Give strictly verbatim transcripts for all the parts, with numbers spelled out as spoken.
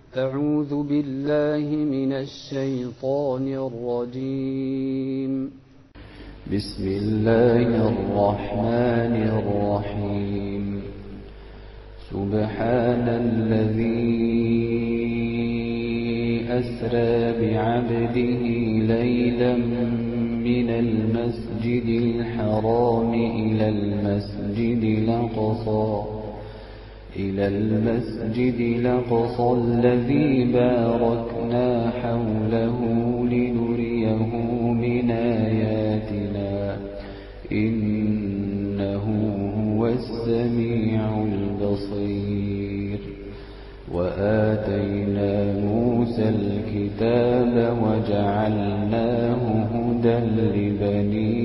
أعوذ بالله من الشيطان الرجيم. بسم الله الرحمن الرحيم. سبحان الذي أسرى بعبده ليلا من المسجد الحرام إلى المسجد الأقصى إلى المسجد الأقصى الذي باركنا حوله لنريه من آياتنا إنه هو السميع البصير. وآتينا موسى الكتاب وجعلناه هدى لبني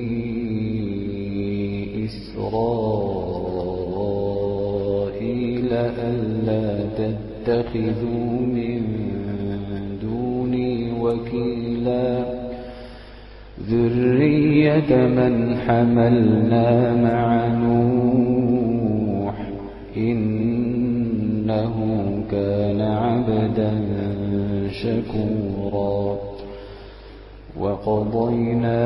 إسرائيل ألا تتخذوا من دوني وكيلا ذرية من حملنا مع نوح إنه كان عبدا شكورا. وقضينا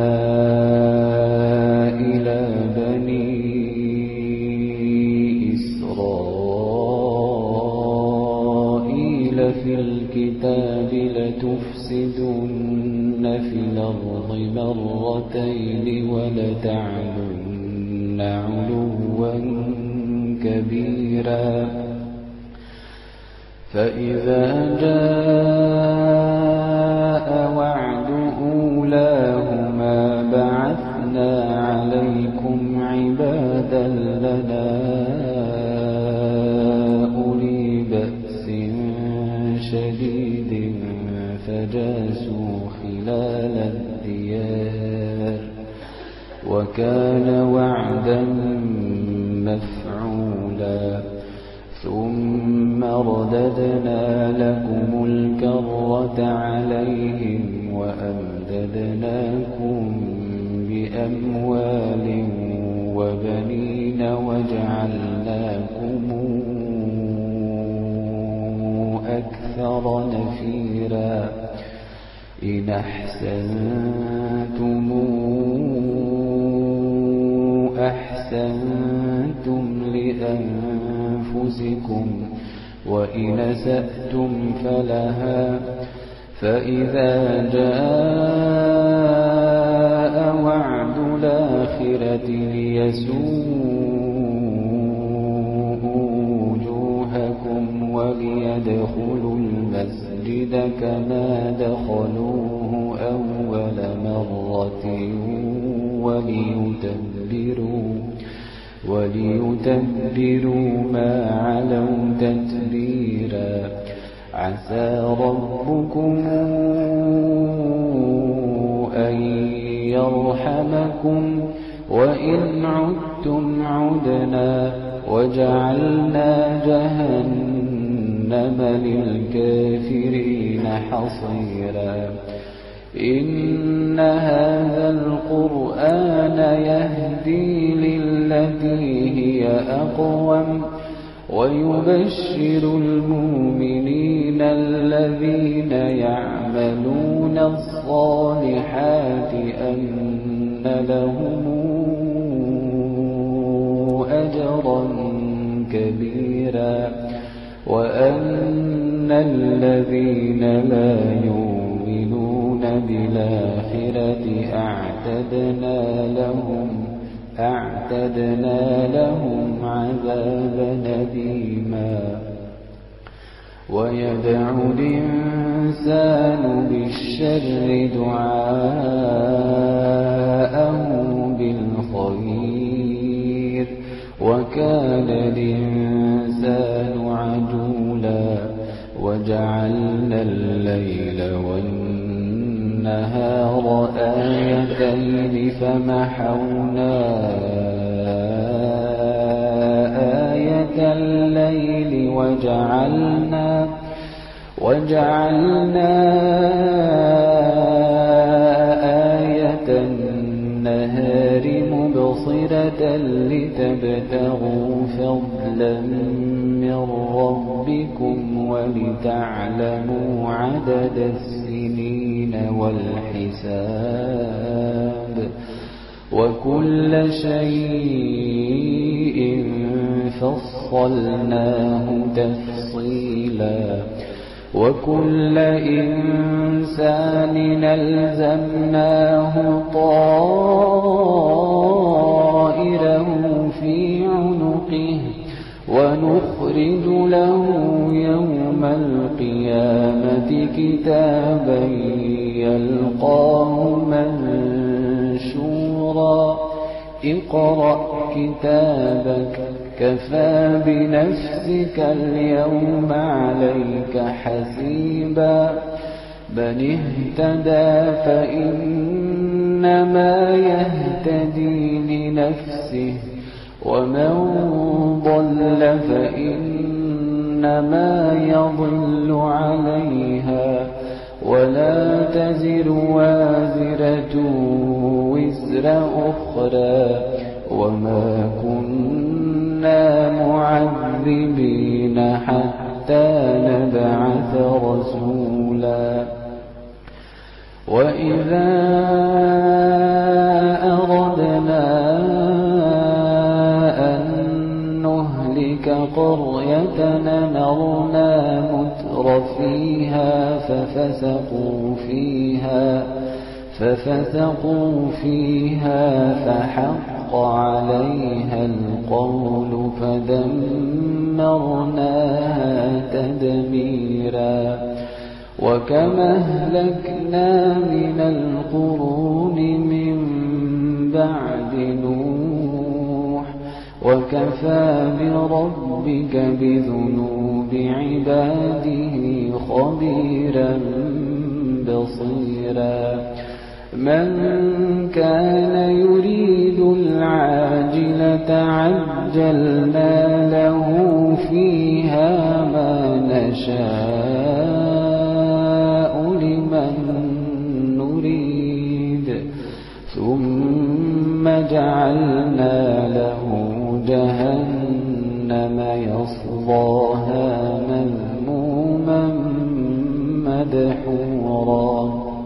إلى بني إسرائيل في الكتاب لتفسدن في الأرض مرتين ولتعلن علوا كبيرا. فإذا جاء وعد أولاهما بعثنا عليكم عبادا لنا أولي بأس شديد فجاسوا خلال الديار وكان وعدا مفعولا. ثم رددنا لكم الكرة عليهم وأمددناكم بأموال وبنين وجعلناكم أكثر نفيرا. إن أحسنتم أحسنتم لأنفسكم وإن أسأتم فلها. فإذا جاء وعد الآخرة ليسوءوا وجوهكم وليدخلوا المسجد كما دخلوه أول مرة وليتبروا وليتبروا ما علوا تتبيرا. عسى ربكم أن يرحمكم وإن عدتم عدنا وجعلنا جهنم للكافرين حصيرا. إن هذا القرآن يهدي للتي هي أقوم ويبشر المؤمنين الذين يعملون الصالحات أن لهم أجرا كبيرا وأن الذين لا يؤمنون بالآخرة أعتدنا لهم أعتدنا لهم عذابا أليما. ويدعو الإنسان بالشر دعاءه بالخير وكان الإنسان عجولا. وجعلنا الليل والنهار آيتين فمحونا آية الليل وجعلنا وجعلنا آية النهار مبصرة لتبتغوا فضلا من ربكم ربكم ولتعلموا عدد السنين والحساب وكل شيء فصلناه تفصيلا وكل إنسان ألزمناه طائره في عنقه ونخرج له يوم القيامة كتابا يلقاه منشورا اقرأ كتابك كفى بنفسك اليوم عليك حسيبا من اهتدى فإنما يهتدي لنفسه ومن ضل فإنما يضل عليها ولا تزر وازرة وزر أخرى وما كنا معذبين حتى نبعث رسولا وإذا أردنا أن نهلك قرية أمرنا متر فيها ففسقوا فيها ففسقوا فيها فحق عليها القول فدمرناها تدميرا وكما أهلكنا من القرون من بعد نوح وكفى بربك بذنوب عباده خبيرا بصيرا من كان يريد العاجلة عجلنا له فيها ما نشاء لمن نريد ثم جعلنا له جهنم يصلاها مذموما مدحورا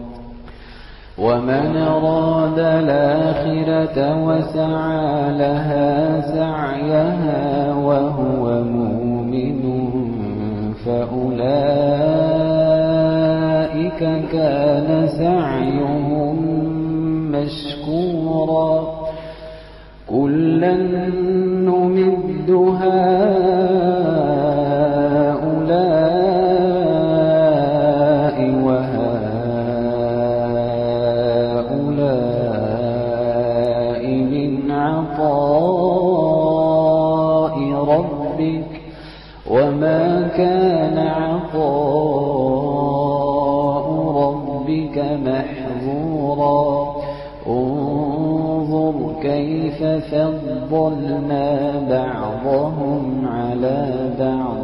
ومن أراد الآخرة وسعى لها سعيها وهو مؤمن فأولئك كان سعيهم مشكورا كلا نمد هؤلاء وهؤلاء من عطاء ربك وما كان عطاء ربك محظورا انظر كيف فضلنا بعضهم على بعض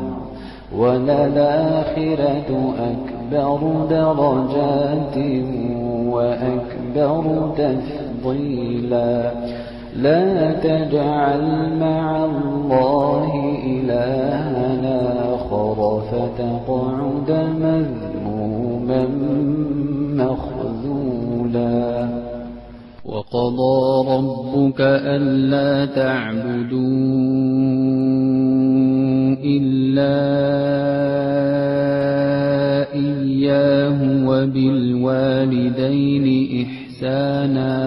وللآخرة أكبر درجات وأكبر تفضيلا لا تجعل مع الله إلهنا آخر فتقعد مذموما مخذولا وقضى ربك ألا تعبدوا إلا إياه وبالوالدين إحسانا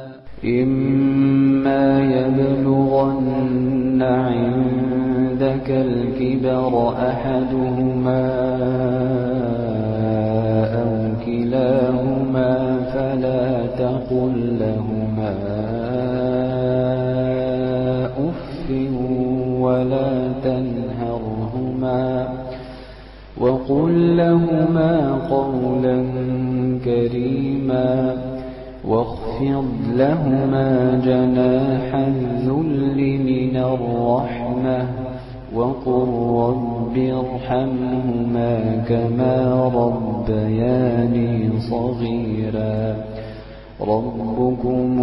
إما يبلغن عندك الكبر أحدهما أو كلاهما فلا تقل لهما أف ولا تنهرهما وقل لهما قولا كريما واخفض لهما جناح الذل من الرحمة وقل رب ارحمهما كما ربياني صغيرا ربكم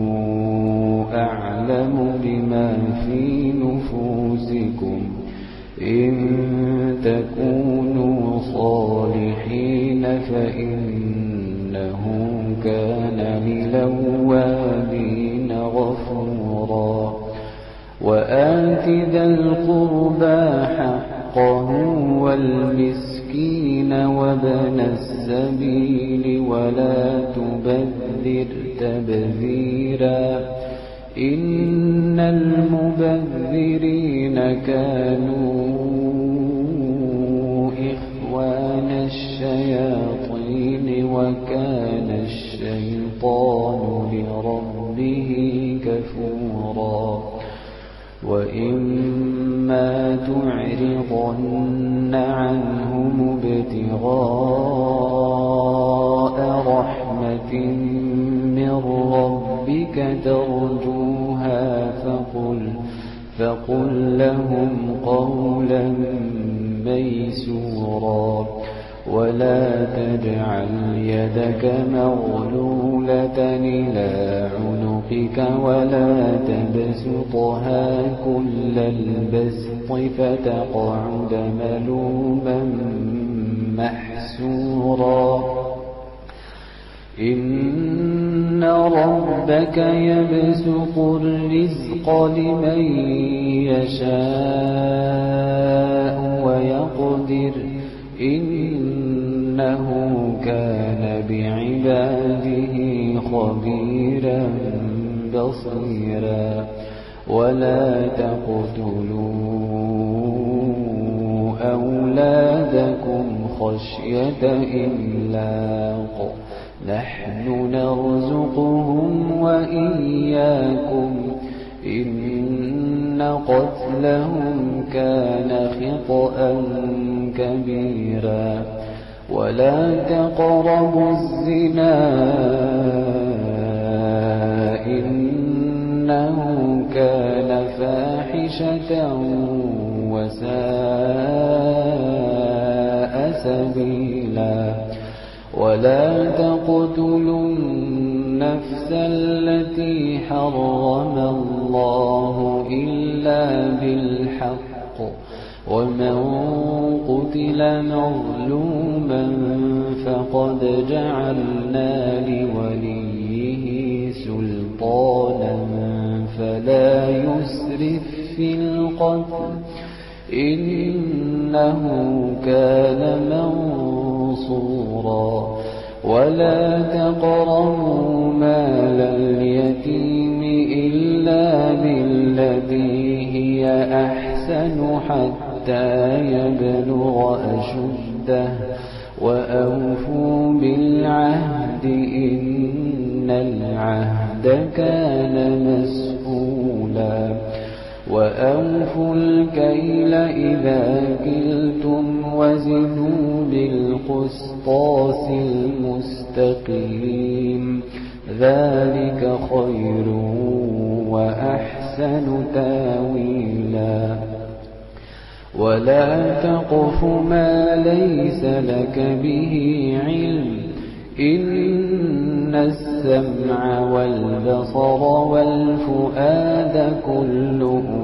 أعلم بما في نفوسكم إن تكونوا صالحين فإنه كان للأوابين غفورا وآت ذا القربى حقه والمسكين وابن السبيل ولا تبذر تبذيرا إن المبذرين كانوا إخوان الشياطين وكان الشيطان لربه كفورا وإما تعرضن عنهم ابتغاء رحمة من ربك ترجوها فقل, فقل لهم قولا ميسورا ولا تجعل يدك مغلولة إلى عنقك ولا تبسطها كل البسط فتقعد ملوما محسورا إن ربك يبسط الرزق لمن يشاء ويقدر إنه كان بعباده خبيرا بصيرا ولا تقتلوا أولادكم خشية إملاق نحن نرزقهم وإياكم إن قتلهم كان خطأ كبيرا ولا تقربوا الزنا إنه كان فاحشة وساء سبيلا ولا تقتلوا النفس التي حرم الله إلا بالحق ومن قتل مظلوما فقد جعلنا لوليه سلطانا فلا يسرف في القتل إنه كان منصورا ولا تقربوا مال اليتيم إلا بالتي هي أحسن حتى يبلغ أشده وأوفوا بالعهد إن العهد كان مسؤولا وأوفوا الكيل إذا كلتم وزنوا بالقسطاس المستقيم ذلك خير وأحسن تاويلا ولا تقف ما ليس لك به علم إن السمع والبصر والفؤاد كل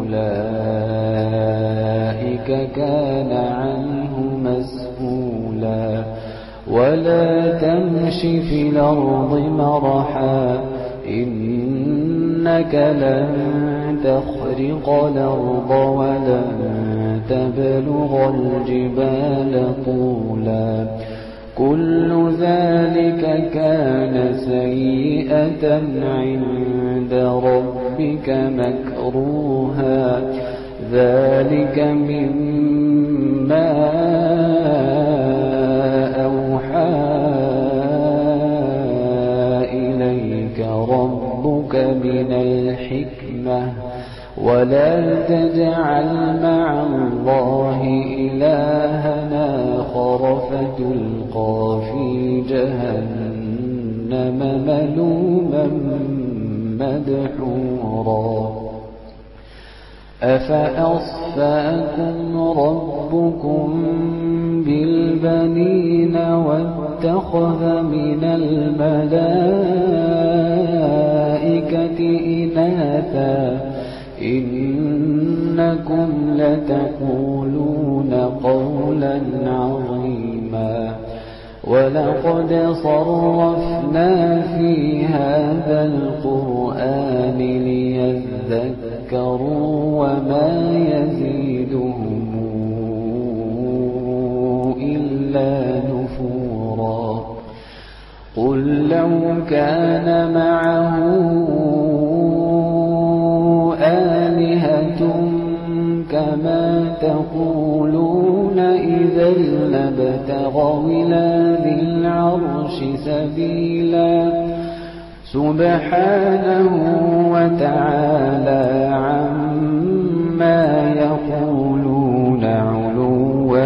أولئك كان عنه مسؤولا ولا تمش في الأرض مرحا إنك لن تخرق الأرض ولن تبلغ الجبال طولا كل ذلك كان سيئة عند ربك مكروها ذلك مما أوحى إليك ربك من الحكمة ولا تجعل مع الله إلهنا آخر فتلقى في جهنم ملوما مدحورا أفأصفاكم ربكم بالبنين واتخذ من الملائكة إناثا إنه إنكم لتقولون قولا عظيما ولقد صرفنا في هذا القرآن ليذكروا وما يزيدهم إلا نفورا قل لو كان معه آلهة كما تقولون إذا لابتغوا إلى ذي العرش سبيلا سبحانه وتعالى عما يقولون علوا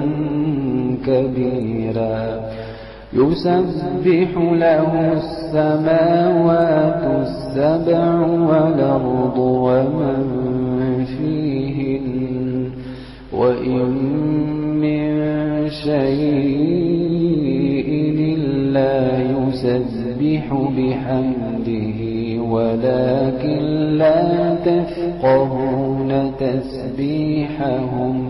كبيرا يسبح له السماوات السبع والأرض ومن فيهن وإن من شيء إلا يسبح بحمده ولكن لا تفقهون تسبيحهم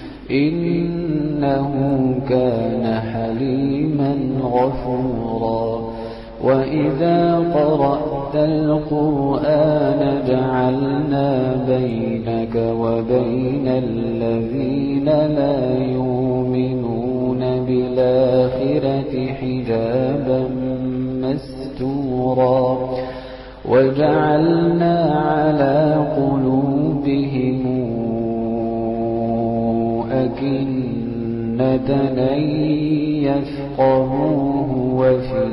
إنه كان حليما غفورا وإذا قرأت القرآن جعلنا بينك وبين الذين لا يؤمنون بالآخرة حجابا مستورا وجعلنا على قلوبهم أكنة أن يفقهوه وفي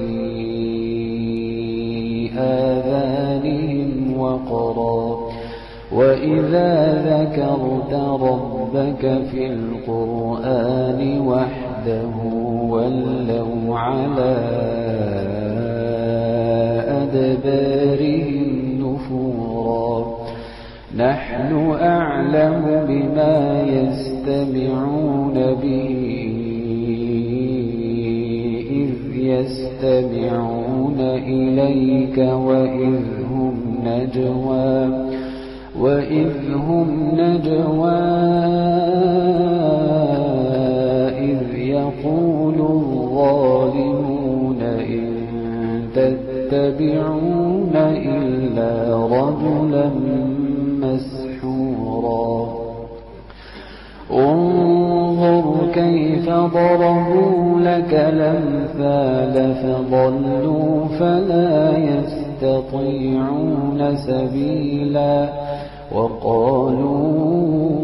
آذانهم وقرا وإذا ذكرت ربك في القرآن وحده ولوا على أدبارهم نفورا نحن أعلم بما يستمعون به إذ يستمعون إليك وإذ هم نجوى وإذ هم نجوى إذ يقول الظالمون إن تتبعون إلا رجلا مسحورا انظر كيف ضربوا لك الأمثال فضلوا فلا يستطيعون سبيلا وقالوا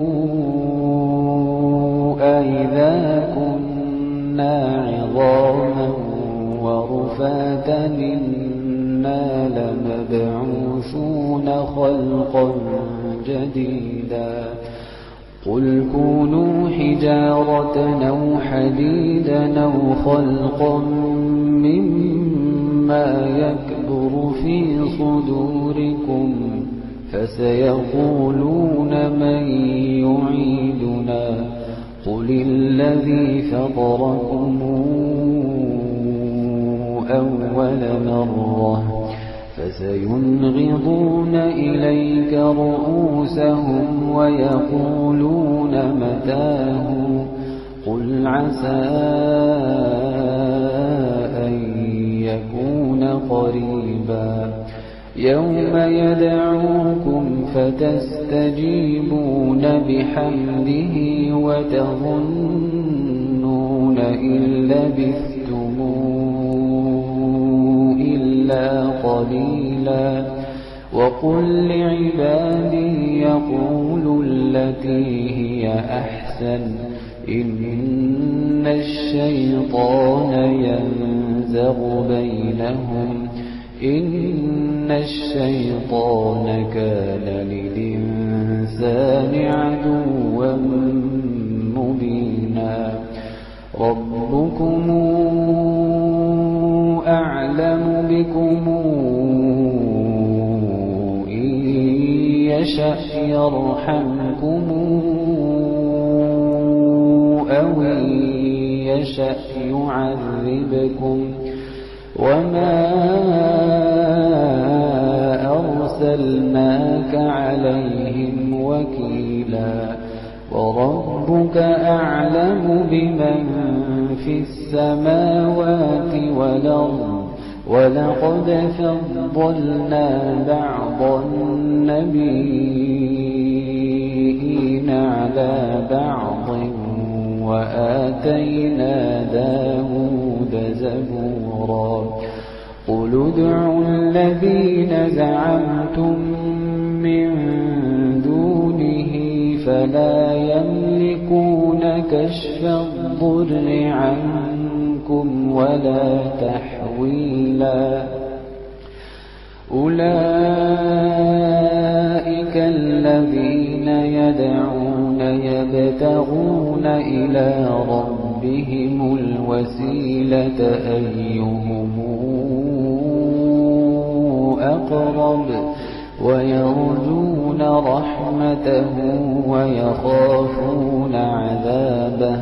أئذا كنا عظاما ورفاتا إنا لمبعوثون خلقا جديدا قل كونوا حجارة أو حديدا أو خلقا مما يكبر في صدوركم فسيقولون من يعيدنا قل الذي فطركم أول مرة فسينغضون إليك رؤوسهم ويقولون متاه قل عسى أن يكون قريبا يوم يدعوكم فتستجيبون بحمده وتظنون إن لبثتم إلا قليلا وقل لعبادي يقولوا التي هي أحسن إن الشيطان ينزغ بينهم إن الشيطان كان للإنسان عدوا مبينا ربكم أعلم بكم إن يشأ يرحمكم أو إن يشأ يعذبكم وما أرسلناك عليهم وكيلا وربك أعلم بمن في السماوات والأرض ولقد فضلنا بعض النبيين على بعض وآتينا داود زبورا قل ادعوا الذين زعمتم من دونه فلا يملكون كشف الضر عنكم ولا تحويلا أولئك الذين يدعون يبتغون إلى ربهم الوسيلة أيهم أقرب ويرجون رحمته ويخافون عذابه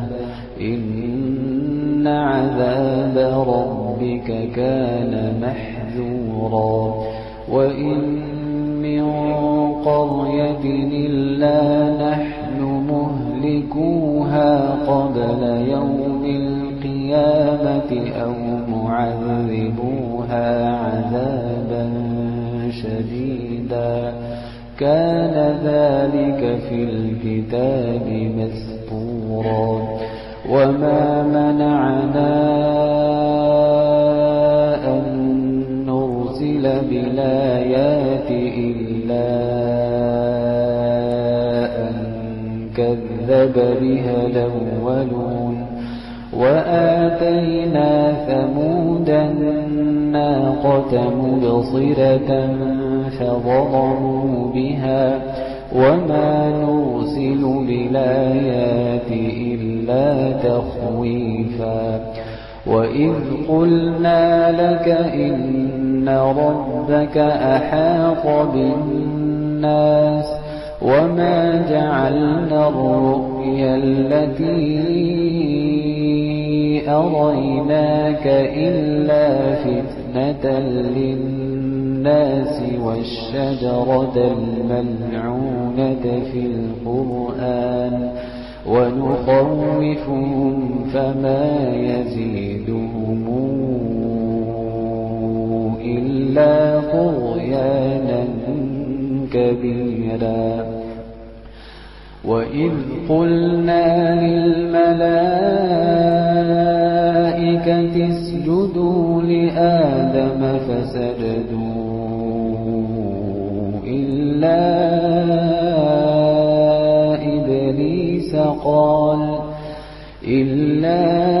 إن عذاب ربك كان محذورا وإن من قرية إلا نحن مهلكوها قبل يوم القيامة أو معذبوها عذابا شديدا كان ذلك في الكتاب مسطورا وما منعنا أن نرسل بالآيات إلا أن كذب بها الأولون وآتينا ثمود الناقة مبصرة فظلموا بها وما نرسل بالآيات إلا تخويفا وإذ قلنا لك إن ربك أحاط بالناس وما جعلنا الرؤيا التي أريناك إلا فتنة للناس والشجرة الملعونة في القرآن ونخوفهم فما يزيدهم إلا طغيانا كبيرا وإذ قلنا للملائكة اسجدوا لآدم فسجدوا إلا إبليس قال إلا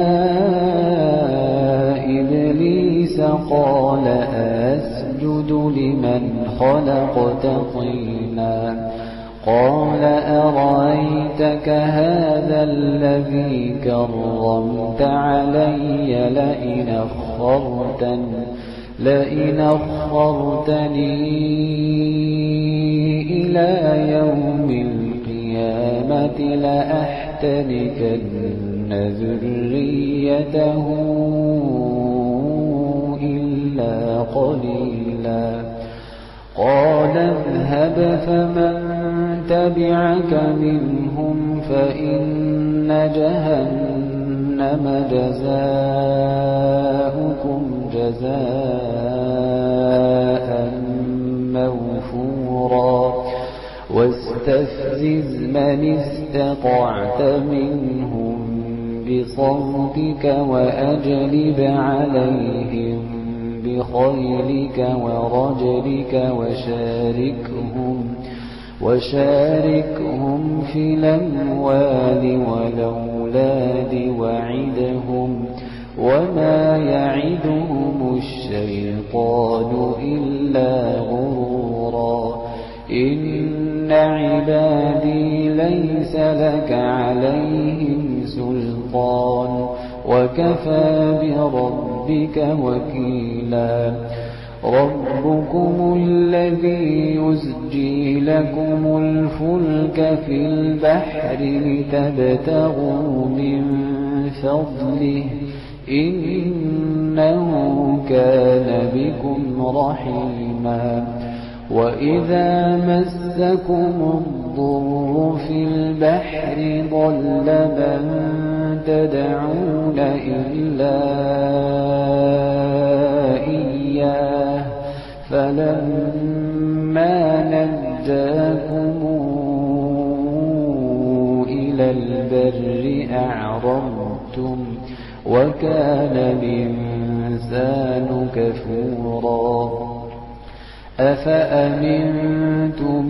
إبليس قال أسجد لمن خلقت طينا قال أرأيتك هذا الذي كرمت علي لئن أخرتني لئن أخرتني إلى يوم القيامة لأحتركن ذريته إلا قليلا قال اذهب فمن تبعك منهم فإن جهنم جزاؤكم جزاء موفورا واستفزز من استطعت منهم بصوتك وأجلب عليهم بخيلك ورجلك وشاركهم وشاركهم في الأموال والأولاد وعدهم وما يعدهم الشيطان إلا غرورا إن عبادي ليس لك عليهم سلطان وكفى بربك وكيلا ربكم الذي يزجي لكم الفلك في البحر لتبتغوا من فضله إنه كان بكم رحيما وإذا مسكم الضر في البحر ضل من تدعون إلا إياه فلما نجاكم إلى البر أعرضتم وكان الإنسان كفورا أفأمنتم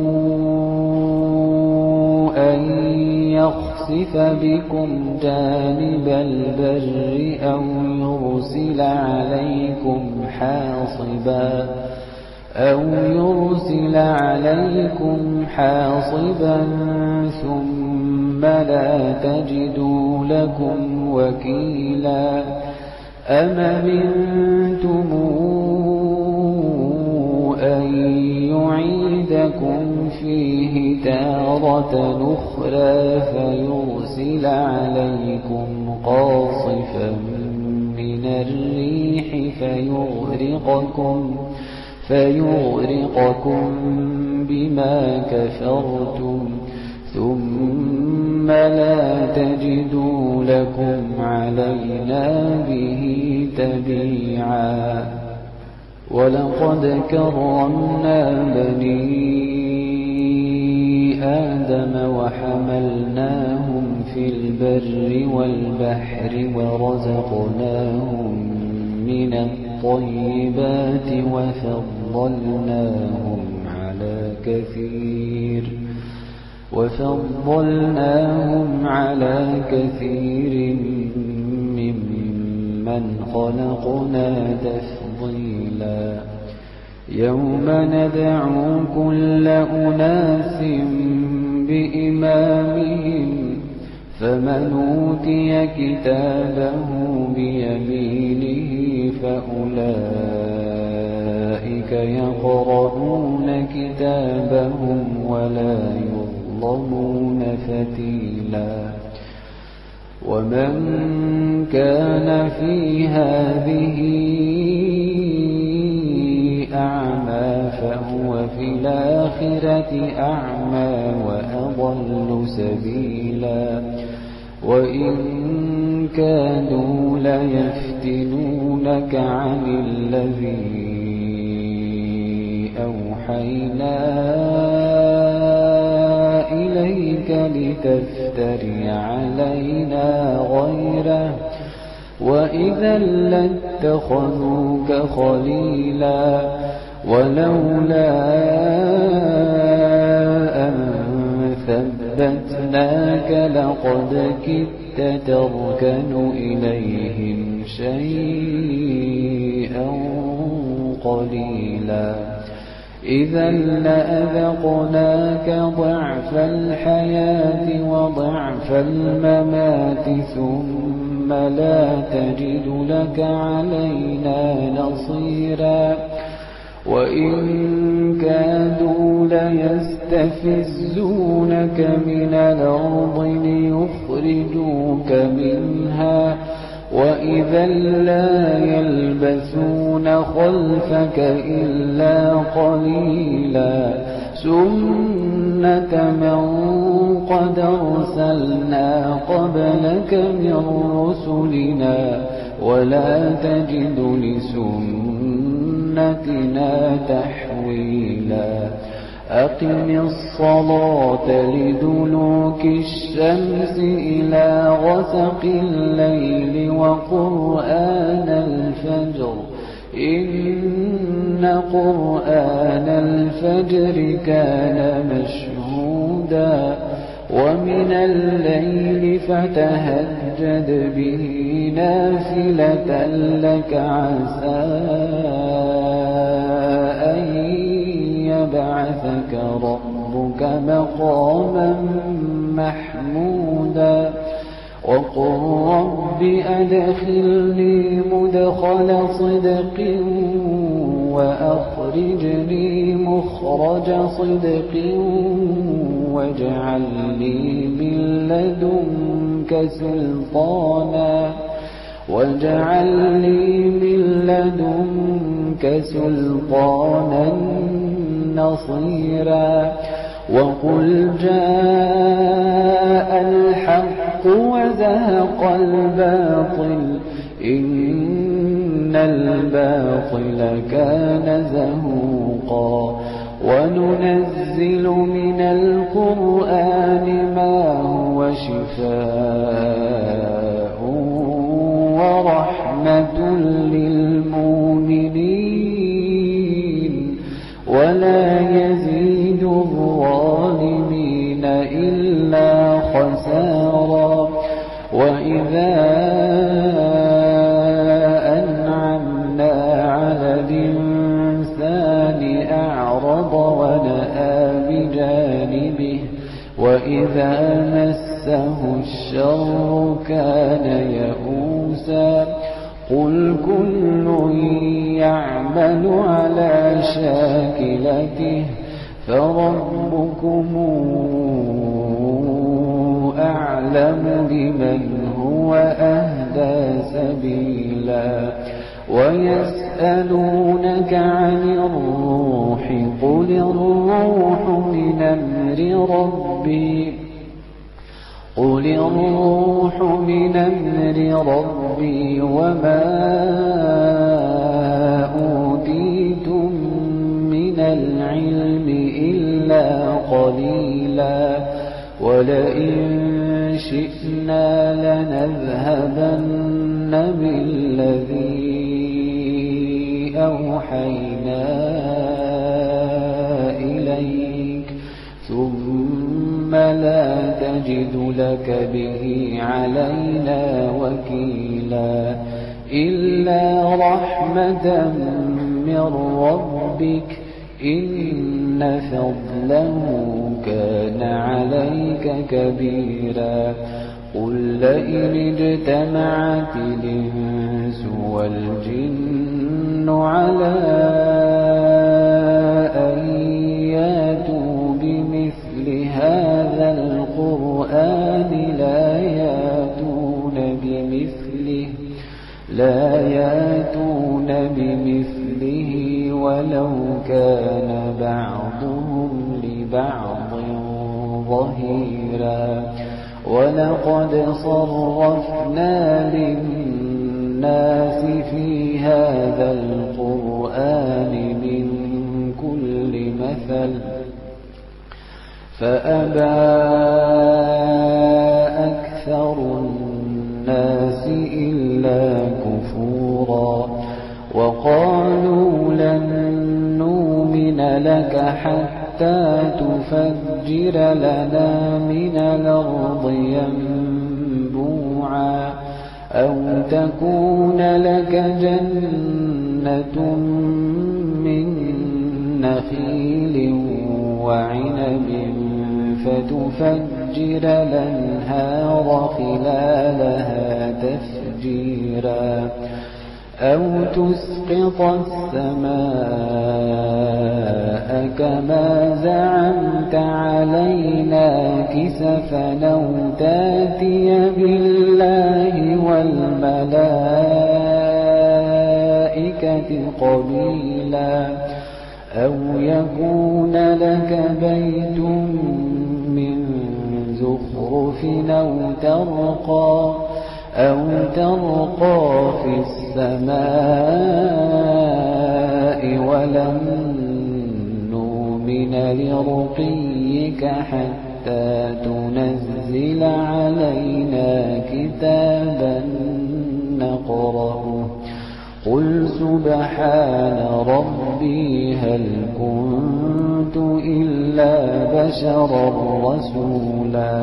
أن يخسف بكم جانب البر أو يرسل عليكم حاصبا أو يرسل عليكم حاصبا ثم لا تجدوا لكم وكيلا أم أمنتم أن يعيدكم فيه تارة أخرى فيرسل عليكم قاصفا من الريح فيغرقكم فيغرقكم بما كفرتم ثم لا تجدوا لكم علينا به تبيعا ولقد كرمنا بني آدم وحملناهم في البر والبحر ورزقناهم من الطيبات وفضلناهم على كثير وفضلناهم على كثير ممن خلقنا تفضيلا يوم ندعو كل أناس بإمامهم فمن أوتي كتابه بيمينه فأولئك يقرؤون كتابهم ولا يظلمون فتيلا ومن كان في هذه أعمى فهو في الآخرة أعمى وأضل سبيلا وإن كادوا ليفتنونك عن الذي أوحينا إليك لتفتري علينا غيره وإذا لاتخذوك خليلا ولولا أن ثبتناك لقد كدت تركن إليهم شيئا قليلا إذا لأذقناك ضعف الحياة وضعف الممات ثم لا تجد لك علينا نصيرا وإن كادوا ليستفزونك من الأرض ليخرجوك منها وإذا لا يلبثون خلفك إلا قليلا سنة من قد أرسلنا قبلك من رسلنا ولا تجد لسنتنا تحويلا أقم الصلاة لدلوك الشمس إلى غسق الليل وقرآن الفجر إن قرآن الفجر كان مشهودا ومن الليل فتهجد به نافلة لك عسى أن يبعثك ربك مقاما محمودا وقل رب أدخلني مدخل صدق وأخرجني مخرج صدق واجعل لي من لدنك سلطانا واجعل لي من لدنك سلطانا نصيرا وقل جاء الحق وزهق الباطل إن الباطل كان زهوقا وننزل من القرآن ما هو شفاء ورحمة للمؤمنين ولا يزيد الظالمين إلا خسارا وإذا أنعمنا على الإنسان أعرض ونأى بجانبه وإذا مسه الشر كان يئوسا قل كل يعمل على شاكلته فربكم أعلم بمن هو أهدى سبيلا ويسألونك عن الروح قل الروح من أمر ربي قل الروح من أمر ربي وما أوتيتم من العلم إلا قليلا ولئن شئنا لنذهبن بالذي أوحينا إليك ثم لا تجد لك به علينا وكيلا إلا رحمة من ربك إن فضله كان عليك كبيرا قل لئن اجتمعت الإنس والجن على أن ياتوا بمثل هذا القرآن لا ياتون بمثله لا ياتون بمثله ولو كان بعضهم لبعض ظهيرا ولقد صرفنا للناس في هذا القرآن من كل مثل فأبى أكثر الناس إلا كفورا وقالوا لن نؤمن لك حتى تفجر لنا من الأرض ينبوعا أو تكون لك جنة من نخيل وعنب فتفجر الأنهار خلالها تفجيرا أو تسقط السماء كما زعمت علينا كسفا أو تاتي بالله والملائكة قبيلا أو يكون لك بيت من زخرف أو ترقى أو ترقى في السماء ولن نؤمن لرقيك حتى تنزل علينا كتابا نقرأه قل سبحان ربي هل كنت إلا بشرا رسولا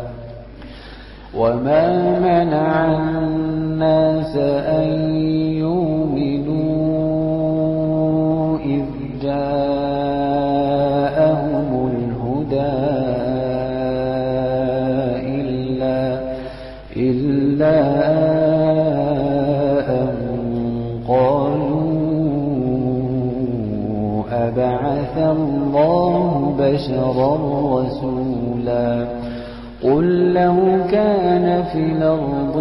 وما منع الناس أن يؤمنوا إذ جاءهم الهدى إلا إلا أن قالوا أبعث الله بشرا رسولا قل لو كان في الأرض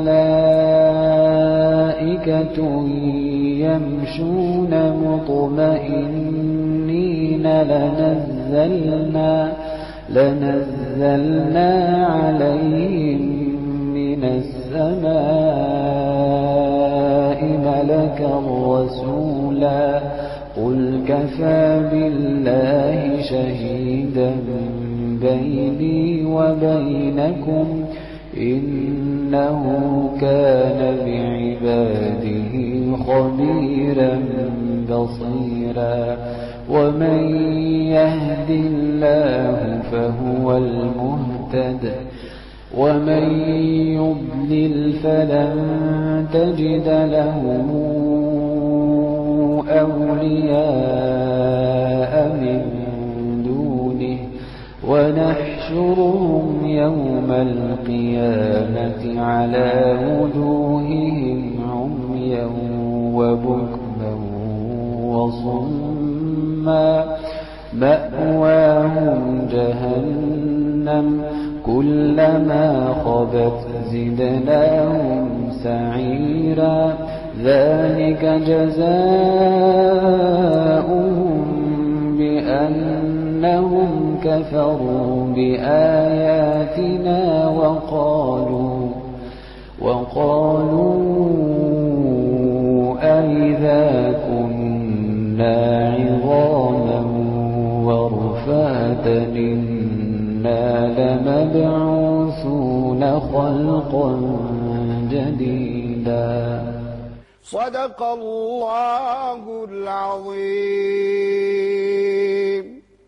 ملائكة يمشون مطمئنين لنزلنا لنزلنا عليهم من السماء ملكا رسولا قل كفى بالله شهيدا بيني وبينكم إنه كان بعباده خبيرا بصيرا ومن يهد الله فهو المهتد ومن يضلل فلن تجد لهم أولياء من دونه ونحشرهم يوم القيامة على وجوههم عميا وبكما وصما مأواهم جهنم كلما خبت زدناهم سعيرا ذلك جزاؤهم بأنهم كفروا بآياتنا وقالوا وقالوا أئذا كنا عظاما ورفاتا إنا لمبعوثون خلقا جديدا. صدق الله العظيم.